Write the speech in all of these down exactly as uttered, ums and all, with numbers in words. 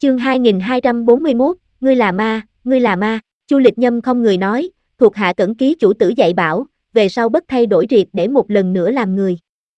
Chương hai nghìn hai trăm bốn mươi mốt, ngươi là ma, ngươi là ma. Chu Lịch Nhâm không người nói, thuộc hạ cẩn ký chủ tử dạy bảo, về sau bất thay đổi triệt để một lần nữa làm người.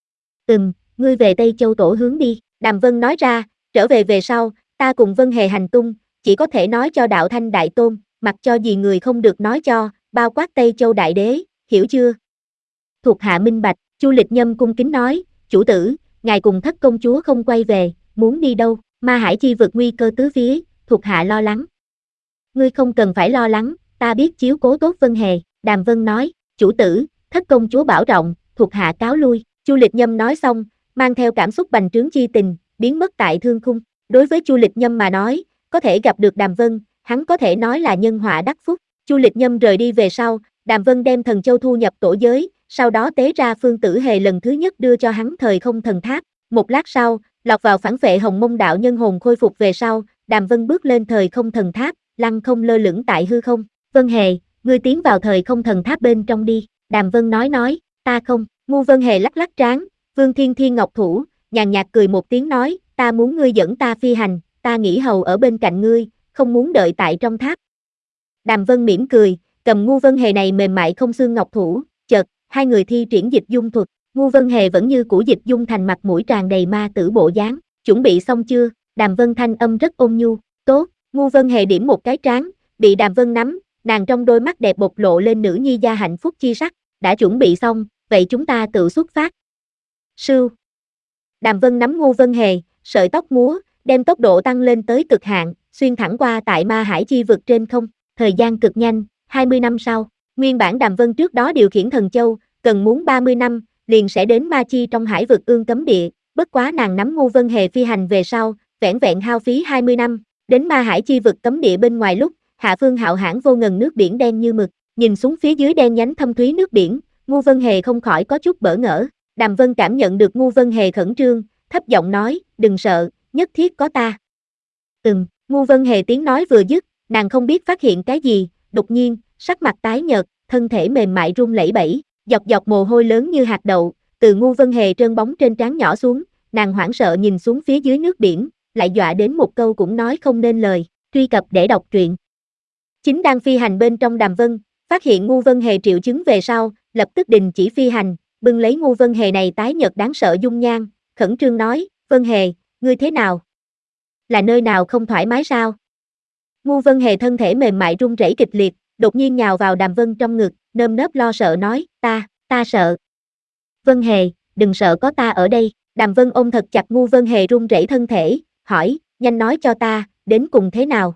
Ừm, ngươi về Tây Châu Tổ hướng đi, Đàm Vân nói ra, trở về về sau, ta cùng Vân Hề hành tung, chỉ có thể nói cho Đạo Thanh Đại Tôn, mặc cho gì người không được nói cho, bao quát Tây Châu Đại Đế, hiểu chưa? Thuộc hạ minh bạch, Chu Lịch Nhâm cung kính nói, chủ tử, ngài cùng thất công chúa không quay về, muốn đi đâu? Ma Hải chi vực nguy cơ tứ phía, thuộc hạ lo lắng. Ngươi không cần phải lo lắng, ta biết chiếu cố tốt Vân Hề, Đàm Vân nói, chủ tử, thất công chúa bảo trọng, thuộc hạ cáo lui. Chu Lịch Nhâm nói xong, mang theo cảm xúc bành trướng chi tình, biến mất tại thương khung. Đối với Chu Lịch Nhâm mà nói, có thể gặp được Đàm Vân, hắn có thể nói là nhân họa đắc phúc. Chu Lịch Nhâm rời đi về sau, Đàm Vân đem thần châu thu nhập tổ giới, sau đó tế ra Phương Tử Hề lần thứ nhất đưa cho hắn thời không thần tháp. Một lát sau, lọt vào phản vệ Hồng Mông đạo nhân hồn khôi phục về sau, Đàm Vân bước lên thời không thần tháp, lăng không lơ lửng tại hư không. Vân Hề, ngươi tiến vào thời không thần tháp bên trong đi, Đàm Vân nói nói, ta không. Ngu Vân Hề lắc lắc trán, Vương Thiên Thiên Ngọc Thủ, nhàn nhạt cười một tiếng nói, ta muốn ngươi dẫn ta phi hành, ta nghĩ hầu ở bên cạnh ngươi, không muốn đợi tại trong tháp. Đàm Vân mỉm cười, cầm Ngu Vân Hề này mềm mại không xương ngọc thủ, chợt, hai người thi triển dịch dung thuật, Ngu Vân Hề vẫn như cũ dịch dung thành mặt mũi tràn đầy ma tử bộ dáng, chuẩn bị xong chưa? Đàm Vân thanh âm rất ôn nhu, tốt. Ngu Vân Hề điểm một cái trán, bị Đàm Vân nắm, nàng trong đôi mắt đẹp bộc lộ lên nữ nhi gia hạnh phúc chi sắc, đã chuẩn bị xong, vậy chúng ta tự xuất phát. Sưu. Đàm Vân nắm Ngu Vân Hề, sợi tóc múa, đem tốc độ tăng lên tới cực hạn, xuyên thẳng qua tại Ma Hải chi vực trên không, thời gian cực nhanh, hai mươi năm sau, nguyên bản Đàm Vân trước đó điều khiển thần châu, cần muốn ba mươi năm, liền sẽ đến Ma Chi trong hải vực ương cấm địa, bất quá nàng nắm Ngu Vân Hề phi hành về sau, vẻn vẹn hao phí hai mươi năm, đến Ma Hải chi vực cấm địa bên ngoài lúc, hạ phương hạo hãn vô ngần nước biển đen như mực, nhìn xuống phía dưới đen nhánh thâm thúy nước biển, Ngu Vân Hề không khỏi có chút bỡ ngỡ. Đàm Vân cảm nhận được Ngu Vân Hề khẩn trương, thấp giọng nói, đừng sợ, nhất thiết có ta. Ừm, Ngu Vân Hề tiếng nói vừa dứt, nàng không biết phát hiện cái gì, đột nhiên, sắc mặt tái nhợt, thân thể mềm mại run lẩy bẩy, dọc dọc mồ hôi lớn như hạt đậu, từ Ngu Vân Hề trơn bóng trên trán nhỏ xuống, nàng hoảng sợ nhìn xuống phía dưới nước biển, lại dọa đến một câu cũng nói không nên lời, truy cập để đọc truyện. Chính đang phi hành bên trong Đàm Vân, phát hiện Ngu Vân Hề triệu chứng về sau, lập tức đình chỉ phi hành, bưng lấy Ngu Vân Hề này tái nhợt đáng sợ dung nhan, khẩn trương nói, Vân Hề, ngươi thế nào? Là nơi nào không thoải mái sao? Ngu Vân Hề thân thể mềm mại run rẩy kịch liệt, đột nhiên nhào vào Đàm Vân trong ngực, nơm nớp lo sợ nói, ta, ta sợ. Vân Hề, đừng sợ có ta ở đây. Đàm Vân ôm thật chặt Ngu Vân Hề run rẩy thân thể, hỏi, nhanh nói cho ta, đến cùng thế nào?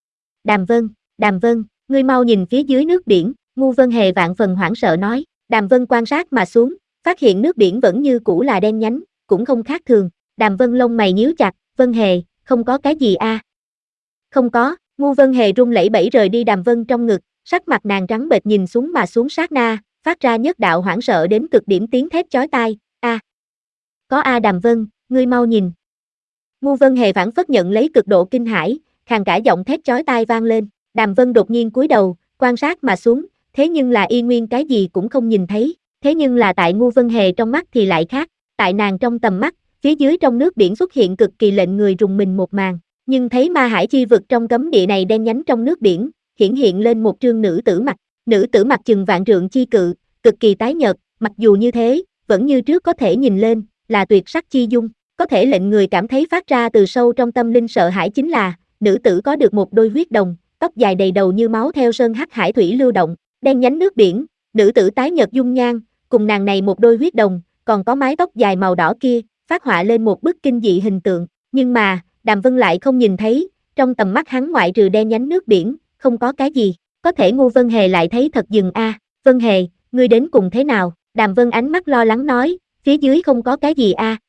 Đàm Vân, Đàm Vân, ngươi mau nhìn phía dưới nước biển, Ngu Vân Hề vạn phần hoảng sợ nói, Đàm Vân quan sát mà xuống, phát hiện nước biển vẫn như cũ là đen nhánh, cũng không khác thường. Đàm Vân lông mày nhíu chặt, Vân Hề, không có cái gì a? À? Không có, Ngu Vân Hề run lẩy bẩy rời đi Đàm Vân trong ngực, sắc mặt nàng trắng bệch nhìn xuống mà xuống sát na, phát ra nhất đạo hoảng sợ đến cực điểm tiếng thét chói tai, a. À. Có a à Đàm Vân, ngươi mau nhìn. Ngu Vân Hề phản phất nhận lấy cực độ kinh hãi, khàn cả giọng thét chói tai vang lên, Đàm Vân đột nhiên cúi đầu, quan sát mà xuống, thế nhưng là y nguyên cái gì cũng không nhìn thấy, thế nhưng là tại Ngu Vân Hề trong mắt thì lại khác, tại nàng trong tầm mắt, phía dưới trong nước biển xuất hiện cực kỳ lệnh người rùng mình một màn, nhưng thấy Ma Hải chi vực trong cấm địa này đen nhánh trong nước biển, hiển hiện lên một trương nữ tử mặt, nữ tử mặt chừng vạn trượng chi cự, cực kỳ tái nhợt, mặc dù như thế, vẫn như trước có thể nhìn lên, là tuyệt sắc chi dung, có thể lệnh người cảm thấy phát ra từ sâu trong tâm linh sợ hãi chính là, nữ tử có được một đôi huyết đồng, tóc dài đầy đầu như máu theo sơn hắc hải thủy lưu động, đen nhánh nước biển, nữ tử tái nhợt dung nhan, cùng nàng này một đôi huyết đồng, còn có mái tóc dài màu đỏ kia, phát họa lên một bức kinh dị hình tượng, nhưng mà, Đàm Vân lại không nhìn thấy, trong tầm mắt hắn ngoại trừ đen nhánh nước biển, không có cái gì, có thể Ngu Vân Hề lại thấy thật dừng a, à. Vân Hề, ngươi đến cùng thế nào? Đàm Vân ánh mắt lo lắng nói, phía dưới không có cái gì a. À.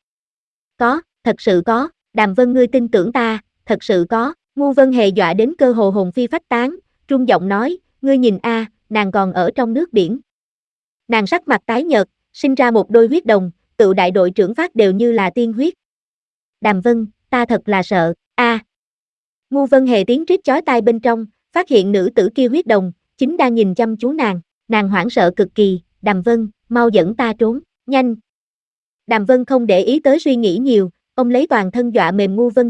Có, thật sự có, Đàm Vân ngươi tin tưởng ta, thật sự có, Ngu Vân Hề dọa đến cơ hồ hồn phi phách tán, run giọng nói, ngươi nhìn a, à, nàng còn ở trong nước biển. Nàng sắc mặt tái nhợt, sinh ra một đôi huyết đồng, tự đại đội trưởng phát đều như là tiên huyết. Đàm Vân, ta thật là sợ, a. À. Ngu Vân Hề tiếng rít chói tai bên trong, phát hiện nữ tử kia huyết đồng, chính đang nhìn chăm chú nàng, nàng hoảng sợ cực kỳ, Đàm Vân, mau dẫn ta trốn, nhanh. Đàm Vân không để ý tới suy nghĩ nhiều, ông lấy toàn thân dọa mềm Ngu Vân Hề,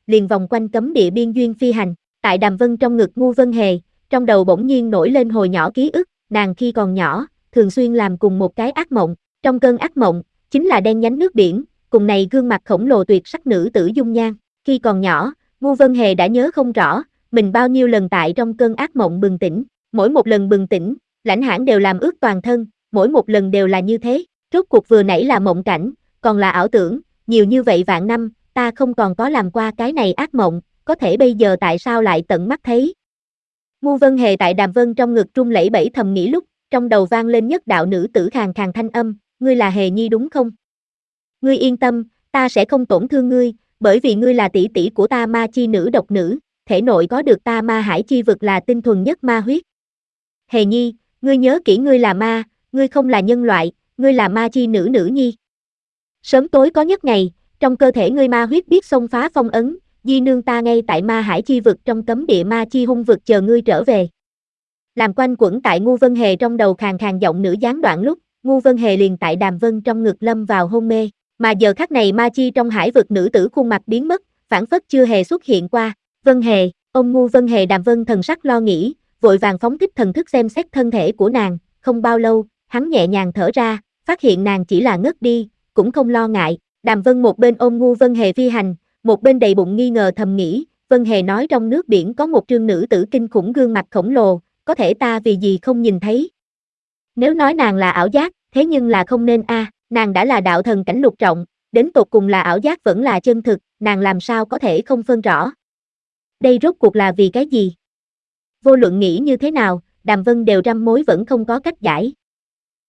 liền vòng quanh cấm địa biên duyên phi hành. Tại Đàm Vân trong ngực Ngu Vân Hề, trong đầu bỗng nhiên nổi lên hồi nhỏ ký ức, nàng khi còn nhỏ, thường xuyên làm cùng một cái ác mộng. Trong cơn ác mộng, chính là đen nhánh nước biển, cùng này gương mặt khổng lồ tuyệt sắc nữ tử dung nhan. Khi còn nhỏ, Ngu Vân Hề đã nhớ không rõ, mình bao nhiêu lần tại trong cơn ác mộng bừng tỉnh. Mỗi một lần bừng tỉnh, lãnh hãn đều làm ướt toàn thân, mỗi một lần đều là như thế. Rốt cuộc vừa nãy là mộng cảnh, còn là ảo tưởng, nhiều như vậy vạn năm, ta không còn có làm qua cái này ác mộng, có thể bây giờ tại sao lại tận mắt thấy. Ngu Vân Hề tại Đàm Vân trong ngực run lẩy bẩy thầm nghĩ lúc, trong đầu vang lên nhất đạo nữ tử khàn khàn thanh âm, ngươi là Hề Nhi đúng không? Ngươi yên tâm, ta sẽ không tổn thương ngươi, bởi vì ngươi là tỷ tỷ của ta ma chi nữ độc nữ, thể nội có được ta ma hải chi vực là tinh thuần nhất ma huyết. Hề Nhi, ngươi nhớ kỹ ngươi là ma, ngươi không là nhân loại, ngươi là ma chi nữ nữ nhi. Sớm tối có nhất ngày, trong cơ thể ngươi ma huyết biết xông phá phong ấn, di nương ta ngay tại ma hải chi vực trong cấm địa ma chi hung vực chờ ngươi trở về. Làm quanh quẩn tại Ngu Vân Hề trong đầu khàn khàn giọng nữ gián đoạn lúc, Ngu Vân Hề liền tại Đàm Vân trong ngực lâm vào hôn mê, mà giờ khắc này ma chi trong hải vực nữ tử khuôn mặt biến mất, phản phất chưa hề xuất hiện qua. Vân Hề, ôm Ngu Vân Hề Đàm Vân thần sắc lo nghĩ, vội vàng phóng thích thần thức xem xét thân thể của nàng, không bao lâu, hắn nhẹ nhàng thở ra, phát hiện nàng chỉ là ngất đi, cũng không lo ngại. Đàm Vân một bên ôm Ngu Vân Hề phi hành, một bên đầy bụng nghi ngờ thầm nghĩ, Vân Hề nói trong nước biển có một trương nữ tử kinh khủng gương mặt khổng lồ, có thể ta vì gì không nhìn thấy. Nếu nói nàng là ảo giác, thế nhưng là không nên a, à, nàng đã là đạo thần cảnh lục trọng, đến tột cùng là ảo giác vẫn là chân thực, nàng làm sao có thể không phân rõ. Đây rốt cuộc là vì cái gì? Vô luận nghĩ như thế nào, Đàm Vân đều trăm mối vẫn không có cách giải.